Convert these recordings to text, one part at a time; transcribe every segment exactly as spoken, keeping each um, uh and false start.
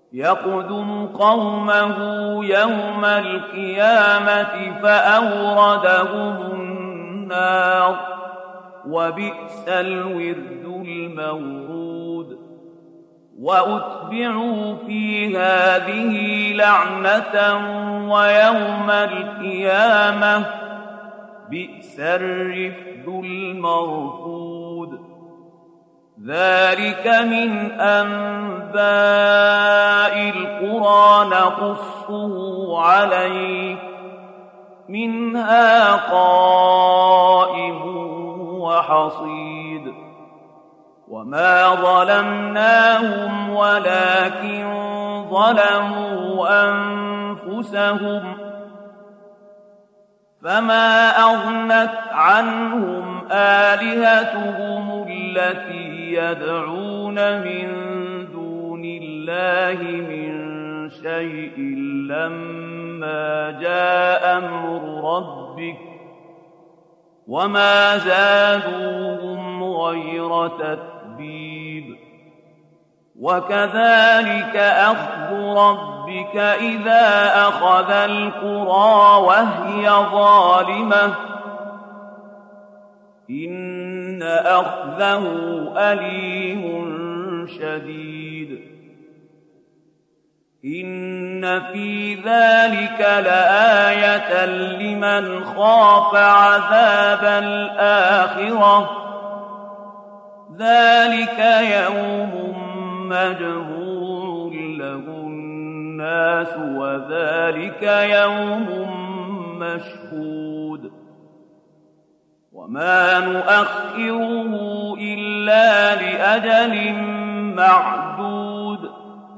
يقدم قومه يوم القيامة فأوردهم النار وبئس الورد المورود وأتبعوا في هذه لعنة ويوم القيامة بئس الرفد المرفود ذلك من أنباء القرى نقصه عليك منها قائم وحصيد وما ظلمناهم ولكن ظلموا أنفسهم فما أغنت عنهم آلهتهم التي يدعون من دون الله من شيء لما جاء أمر ربك وما زادوهم غير تتبيب وكذلك أخذ ربك إذا أخذ القرى وهي ظالمة إن أخذه أليم شديد إن في ذلك لآية لمن خاف عذاب الآخرة ذلك يوم مجموع له الناس وذلك يوم مشهود وما نؤخره إلا لأجل معدود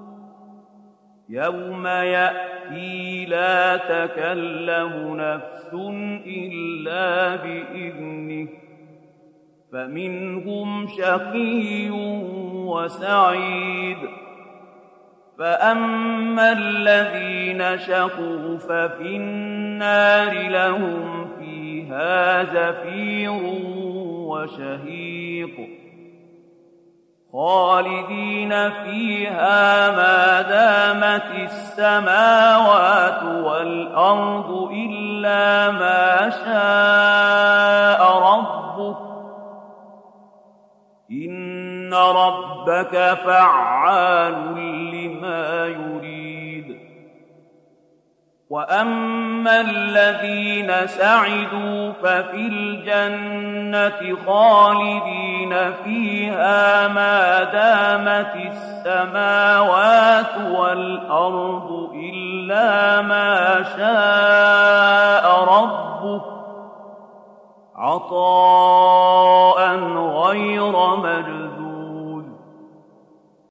يوم يأتي لا تكلم نفس إلا بإذنه فمنهم شقي وسعيد فأما الذين شقوا ففي النار لهم فيها زفير وشهيق خالدين فيها ما دامت السماوات والأرض إلا ما شاء ربك إن ربك فعال لما يريد وأما الذين سعدوا ففي الجنة خالدين فيها ما دامت السماوات والأرض إلا ما شاء ربك عطاء